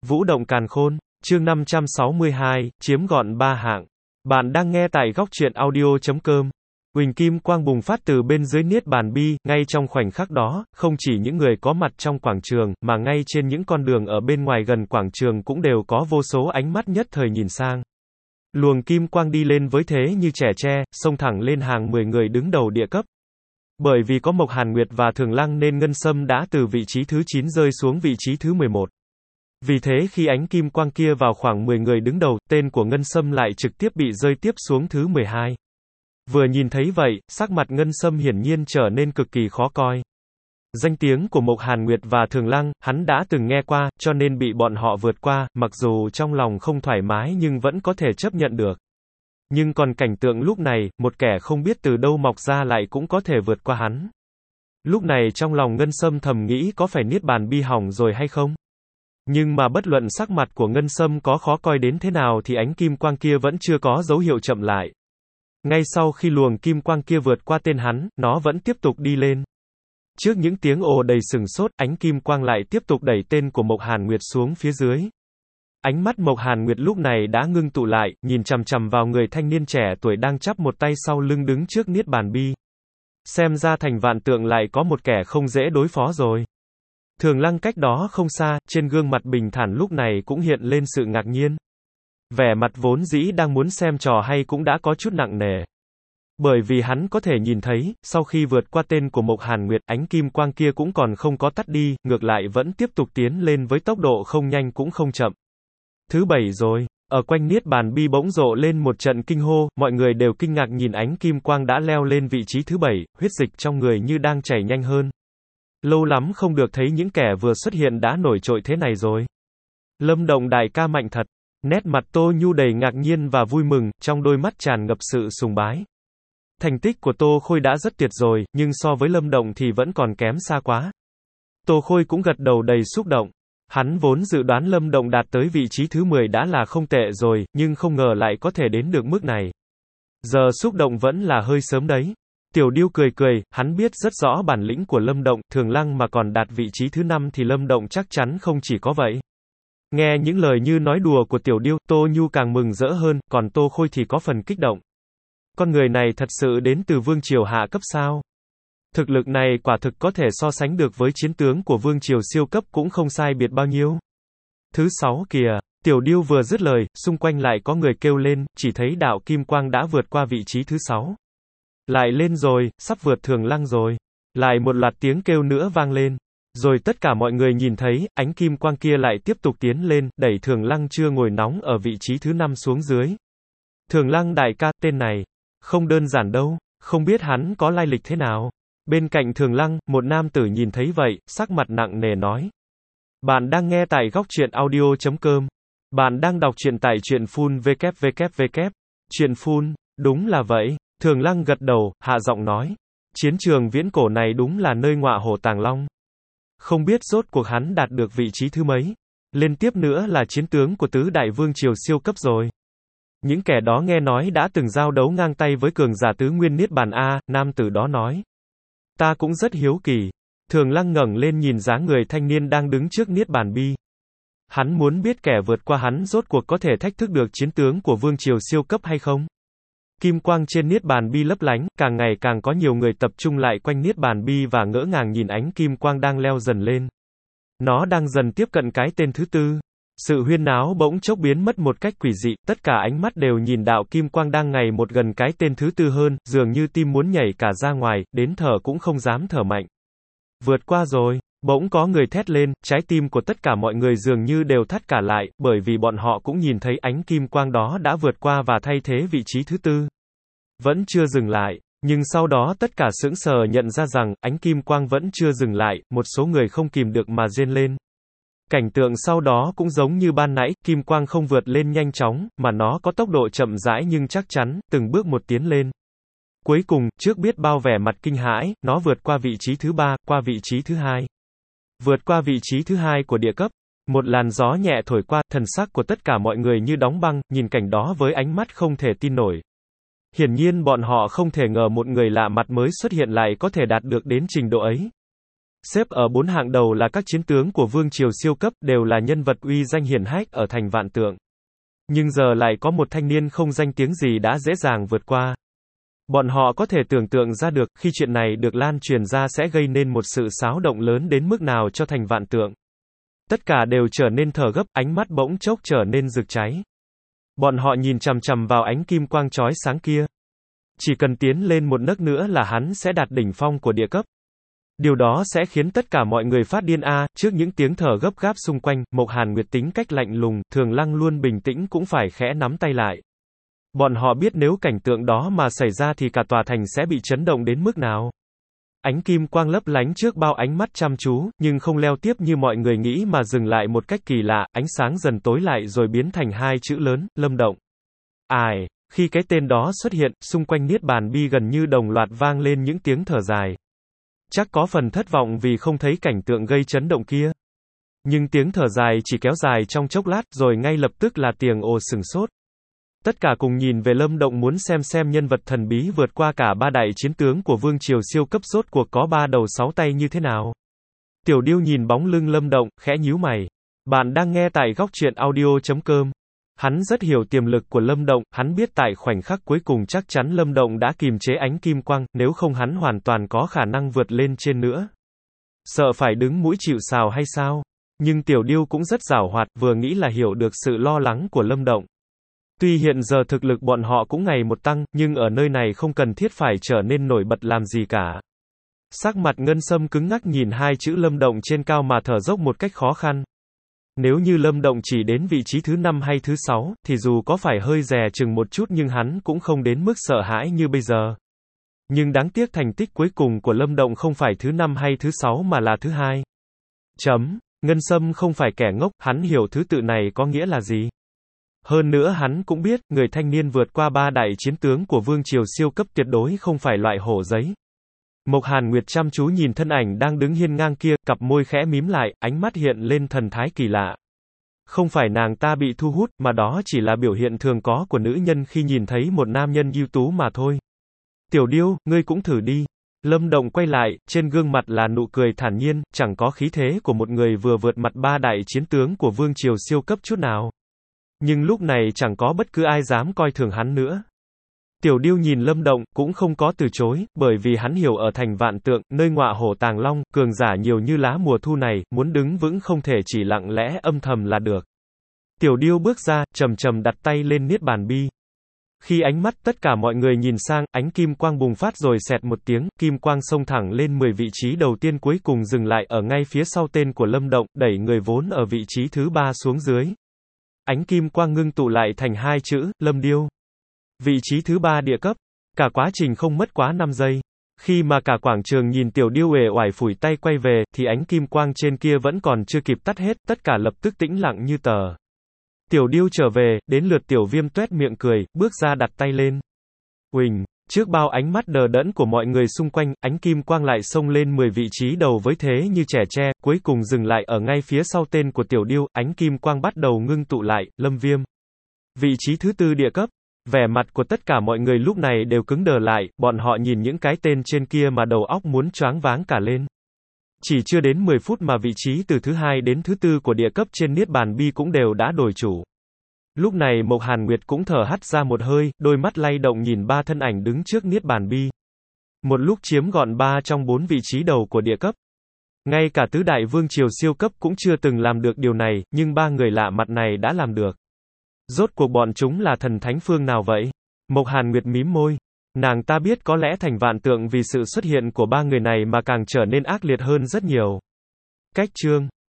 Vũ động càn khôn, chương 562, chiếm gọn ba hạng. Bạn đang nghe tại góc truyện audio.com. Huỳnh kim quang bùng phát từ bên dưới niết bàn bi, ngay trong khoảnh khắc đó, không chỉ những người có mặt trong quảng trường, mà ngay trên những con đường ở bên ngoài gần quảng trường cũng đều có vô số ánh mắt nhất thời nhìn sang. Luồng kim quang đi lên với thế như trẻ tre, xông thẳng lên hàng 10 người đứng đầu địa cấp. Bởi vì có Mộc Hàn Nguyệt và Thường Lăng nên Ngân Sâm đã từ vị trí thứ 9 rơi xuống vị trí thứ 11. Vì thế khi ánh kim quang kia vào khoảng 10 người đứng đầu, tên của Ngân Sâm lại trực tiếp bị rơi tiếp xuống thứ 12. Vừa nhìn thấy vậy, sắc mặt Ngân Sâm hiển nhiên trở nên cực kỳ khó coi. Danh tiếng của Mộc Hàn Nguyệt và Thường Lăng, hắn đã từng nghe qua, cho nên bị bọn họ vượt qua, mặc dù trong lòng không thoải mái nhưng vẫn có thể chấp nhận được. Nhưng còn cảnh tượng lúc này, một kẻ không biết từ đâu mọc ra lại cũng có thể vượt qua hắn. Lúc này trong lòng Ngân Sâm thầm nghĩ có phải niết bàn bi hỏng rồi hay không? Nhưng mà bất luận sắc mặt của Ngân Sâm có khó coi đến thế nào thì ánh kim quang kia vẫn chưa có dấu hiệu chậm lại. Ngay sau khi luồng kim quang kia vượt qua tên hắn, nó vẫn tiếp tục đi lên. Trước những tiếng ồ đầy sừng sốt, ánh kim quang lại tiếp tục đẩy tên của Mộc Hàn Nguyệt xuống phía dưới. Ánh mắt Mộc Hàn Nguyệt lúc này đã ngưng tụ lại, nhìn chằm chằm vào người thanh niên trẻ tuổi đang chắp một tay sau lưng đứng trước niết bàn bi. Xem ra thành vạn tượng lại có một kẻ không dễ đối phó rồi. Thường Lăng cách đó không xa, trên gương mặt bình thản lúc này cũng hiện lên sự ngạc nhiên. Vẻ mặt vốn dĩ đang muốn xem trò hay cũng đã có chút nặng nề. Bởi vì hắn có thể nhìn thấy, sau khi vượt qua tên của Mộc Hàn Nguyệt, ánh kim quang kia cũng còn không có tắt đi, ngược lại vẫn tiếp tục tiến lên với tốc độ không nhanh cũng không chậm. Thứ 7 rồi. Ở quanh niết bàn bi bỗng rộ lên một trận kinh hô, mọi người đều kinh ngạc nhìn ánh kim quang đã leo lên vị trí thứ 7, huyết dịch trong người như đang chảy nhanh hơn. Lâu lắm không được thấy những kẻ vừa xuất hiện đã nổi trội thế này rồi. Lâm Động đại ca mạnh thật. Nét mặt Tô Nhu đầy ngạc nhiên và vui mừng, trong đôi mắt tràn ngập sự sùng bái. Thành tích của Tô Khôi đã rất tuyệt rồi, nhưng so với Lâm Động thì vẫn còn kém xa quá. Tô Khôi cũng gật đầu đầy xúc động. Hắn vốn dự đoán Lâm Động đạt tới vị trí thứ 10 đã là không tệ rồi, nhưng không ngờ lại có thể đến được mức này. Giờ xúc động vẫn là hơi sớm đấy. Tiểu Điêu cười cười, hắn biết rất rõ bản lĩnh của Lâm Động, Thường Lăng mà còn đạt vị trí thứ 5 thì Lâm Động chắc chắn không chỉ có vậy. Nghe những lời như nói đùa của Tiểu Điêu, Tô Nhu càng mừng rỡ hơn, còn Tô Khôi thì có phần kích động. Con người này thật sự đến từ vương triều hạ cấp sao? Thực lực này quả thực có thể so sánh được với chiến tướng của vương triều siêu cấp cũng không sai biệt bao nhiêu. Thứ 6 kìa, Tiểu Điêu vừa dứt lời, xung quanh lại có người kêu lên, chỉ thấy đạo kim quang đã vượt qua vị trí thứ 6. Lại lên rồi, sắp vượt Thường Lăng rồi. Lại một loạt tiếng kêu nữa vang lên. Rồi tất cả mọi người nhìn thấy, ánh kim quang kia lại tiếp tục tiến lên, đẩy Thường Lăng chưa ngồi nóng ở vị trí thứ 5 xuống dưới. Thường Lăng đại ca, tên này, không đơn giản đâu, không biết hắn có lai lịch thế nào. Bên cạnh Thường Lăng, một nam tử nhìn thấy vậy, sắc mặt nặng nề nói. Bạn đang nghe tại góc truyện audio.com. Bạn đang đọc truyện tại truyện full www. Truyện full, đúng là vậy. Thường Lăng gật đầu, hạ giọng nói. Chiến trường viễn cổ này đúng là nơi ngọa hổ tàng long. Không biết rốt cuộc hắn đạt được vị trí thứ mấy. Lên tiếp nữa là chiến tướng của tứ đại vương triều siêu cấp rồi. Những kẻ đó nghe nói đã từng giao đấu ngang tay với cường giả tứ nguyên niết bàn A, nam tử đó nói. Ta cũng rất hiếu kỳ. Thường Lăng ngẩng lên nhìn dáng người thanh niên đang đứng trước niết bàn bi. Hắn muốn biết kẻ vượt qua hắn rốt cuộc có thể thách thức được chiến tướng của vương triều siêu cấp hay không. Kim quang trên niết bàn bi lấp lánh, càng ngày càng có nhiều người tập trung lại quanh niết bàn bi và ngỡ ngàng nhìn ánh kim quang đang leo dần lên. Nó đang dần tiếp cận cái tên thứ 4. Sự huyên náo bỗng chốc biến mất một cách quỷ dị, tất cả ánh mắt đều nhìn đạo kim quang đang ngày một gần cái tên thứ 4 hơn, dường như tim muốn nhảy cả ra ngoài, đến thở cũng không dám thở mạnh. Vượt qua rồi, bỗng có người thét lên, trái tim của tất cả mọi người dường như đều thắt cả lại, bởi vì bọn họ cũng nhìn thấy ánh kim quang đó đã vượt qua và thay thế vị trí thứ 4. Vẫn chưa dừng lại, nhưng sau đó tất cả sững sờ nhận ra rằng, ánh kim quang vẫn chưa dừng lại, một số người không kìm được mà rên lên. Cảnh tượng sau đó cũng giống như ban nãy, kim quang không vượt lên nhanh chóng, mà nó có tốc độ chậm rãi nhưng chắc chắn, từng bước một tiến lên. Cuối cùng, trước biết bao vẻ mặt kinh hãi, nó vượt qua vị trí thứ 3, qua vị trí thứ 2. Vượt qua vị trí thứ 2 của địa cấp. Một làn gió nhẹ thổi qua, thần sắc của tất cả mọi người như đóng băng, nhìn cảnh đó với ánh mắt không thể tin nổi. Hiển nhiên bọn họ không thể ngờ một người lạ mặt mới xuất hiện lại có thể đạt được đến trình độ ấy. Xếp ở 4 hạng đầu là các chiến tướng của vương triều siêu cấp, đều là nhân vật uy danh hiển hách ở thành Vạn Tượng. Nhưng giờ lại có một thanh niên không danh tiếng gì đã dễ dàng vượt qua. Bọn họ có thể tưởng tượng ra được, khi chuyện này được lan truyền ra sẽ gây nên một sự xáo động lớn đến mức nào cho thành Vạn Tượng. Tất cả đều trở nên thở gấp, ánh mắt bỗng chốc trở nên rực cháy. Bọn họ nhìn chằm chằm vào ánh kim quang chói sáng kia. Chỉ cần tiến lên một nấc nữa là hắn sẽ đạt đỉnh phong của địa cấp. Điều đó sẽ khiến tất cả mọi người phát điên trước những tiếng thở gấp gáp xung quanh, Mộc Hàn Nguyệt tính cách lạnh lùng, Thường Lăng luôn bình tĩnh cũng phải khẽ nắm tay lại. Bọn họ biết nếu cảnh tượng đó mà xảy ra thì cả tòa thành sẽ bị chấn động đến mức nào. Ánh kim quang lấp lánh trước bao ánh mắt chăm chú, nhưng không leo tiếp như mọi người nghĩ mà dừng lại một cách kỳ lạ, ánh sáng dần tối lại rồi biến thành hai chữ lớn, Lâm Động. Khi cái tên đó xuất hiện, xung quanh Niết Bàn Bi gần như đồng loạt vang lên những tiếng thở dài. Chắc có phần thất vọng vì không thấy cảnh tượng gây chấn động kia. Nhưng tiếng thở dài chỉ kéo dài trong chốc lát, rồi ngay lập tức là tiếng ồ sửng sốt. Tất cả cùng nhìn về Lâm Động muốn xem nhân vật thần bí vượt qua cả 3 đại chiến tướng của vương triều siêu cấp rốt cuộc có 3 đầu 6 tay như thế nào. Tiểu Điêu nhìn bóng lưng Lâm Động, khẽ nhíu mày. Bạn đang nghe tại góc truyện audio.com. Hắn rất hiểu tiềm lực của Lâm Động, hắn biết tại khoảnh khắc cuối cùng chắc chắn Lâm Động đã kìm chế ánh kim quang, nếu không hắn hoàn toàn có khả năng vượt lên trên nữa. Sợ phải đứng mũi chịu sào hay sao? Nhưng Tiểu Điêu cũng rất giảo hoạt, vừa nghĩ là hiểu được sự lo lắng của Lâm Động. Tuy hiện giờ thực lực bọn họ cũng ngày một tăng, nhưng ở nơi này không cần thiết phải trở nên nổi bật làm gì cả. Sắc mặt Ngân Sâm cứng ngắc nhìn hai chữ Lâm Động trên cao mà thở dốc một cách khó khăn. Nếu như Lâm Động chỉ đến vị trí thứ 5 hay thứ 6, thì dù có phải hơi dè chừng một chút nhưng hắn cũng không đến mức sợ hãi như bây giờ. Nhưng đáng tiếc thành tích cuối cùng của Lâm Động không phải thứ 5 hay thứ 6 mà là thứ 2. Ngân Sâm không phải kẻ ngốc, hắn hiểu thứ tự này có nghĩa là gì. Hơn nữa hắn cũng biết, người thanh niên vượt qua 3 đại chiến tướng của vương triều siêu cấp tuyệt đối không phải loại hổ giấy. Mộc Hàn Nguyệt chăm chú nhìn thân ảnh đang đứng hiên ngang kia, cặp môi khẽ mím lại, ánh mắt hiện lên thần thái kỳ lạ. Không phải nàng ta bị thu hút, mà đó chỉ là biểu hiện thường có của nữ nhân khi nhìn thấy một nam nhân ưu tú mà thôi. Tiểu Điêu, ngươi cũng thử đi. Lâm Động quay lại, trên gương mặt là nụ cười thản nhiên, chẳng có khí thế của một người vừa vượt mặt 3 đại chiến tướng của vương triều siêu cấp chút nào. Nhưng lúc này chẳng có bất cứ ai dám coi thường hắn nữa. Tiểu Điêu nhìn Lâm Động, cũng không có từ chối, bởi vì hắn hiểu ở thành Vạn Tượng, nơi ngọa hổ tàng long, cường giả nhiều như lá mùa thu này, muốn đứng vững không thể chỉ lặng lẽ âm thầm là được. Tiểu Điêu bước ra, chậm chậm đặt tay lên Niết Bàn Bi. Khi ánh mắt tất cả mọi người nhìn sang, ánh kim quang bùng phát rồi xẹt một tiếng, kim quang xông thẳng lên 10 vị trí đầu tiên cuối cùng dừng lại ở ngay phía sau tên của Lâm Động, đẩy người vốn ở vị trí thứ 3 xuống dưới. Ánh kim quang ngưng tụ lại thành hai chữ, Lâm Điêu. Vị trí thứ 3 địa cấp. Cả quá trình không mất quá 5 giây. Khi mà cả quảng trường nhìn Tiểu Điêu uể oải phủi tay quay về, thì ánh kim quang trên kia vẫn còn chưa kịp tắt hết, tất cả lập tức tĩnh lặng như tờ. Tiểu Điêu trở về, đến lượt Tiểu Viêm tuét miệng cười, bước ra đặt tay lên. Uỳnh, trước bao ánh mắt đờ đẫn của mọi người xung quanh, ánh kim quang lại xông lên 10 vị trí đầu với thế như trẻ tre, cuối cùng dừng lại ở ngay phía sau tên của Tiểu Điêu, ánh kim quang bắt đầu ngưng tụ lại, Lâm Viêm. Vị trí thứ 4 địa cấp. Vẻ mặt của tất cả mọi người lúc này đều cứng đờ lại, bọn họ nhìn những cái tên trên kia mà đầu óc muốn choáng váng cả lên. Chỉ chưa đến 10 phút mà vị trí từ thứ 2 đến thứ 4 của địa cấp trên Niết Bàn Bi cũng đều đã đổi chủ. Lúc này Mộc Hàn Nguyệt cũng thở hắt ra một hơi, đôi mắt lay động nhìn 3 thân ảnh đứng trước Niết Bàn Bi. Một lúc chiếm gọn 3 trong 4 vị trí đầu của địa cấp. Ngay cả tứ đại vương triều siêu cấp cũng chưa từng làm được điều này, nhưng 3 người lạ mặt này đã làm được. Rốt cuộc bọn chúng là thần thánh phương nào vậy? Mộc Hàn Nguyệt mím môi. Nàng ta biết có lẽ thành Vạn Tượng vì sự xuất hiện của 3 người này mà càng trở nên ác liệt hơn rất nhiều. Cách chương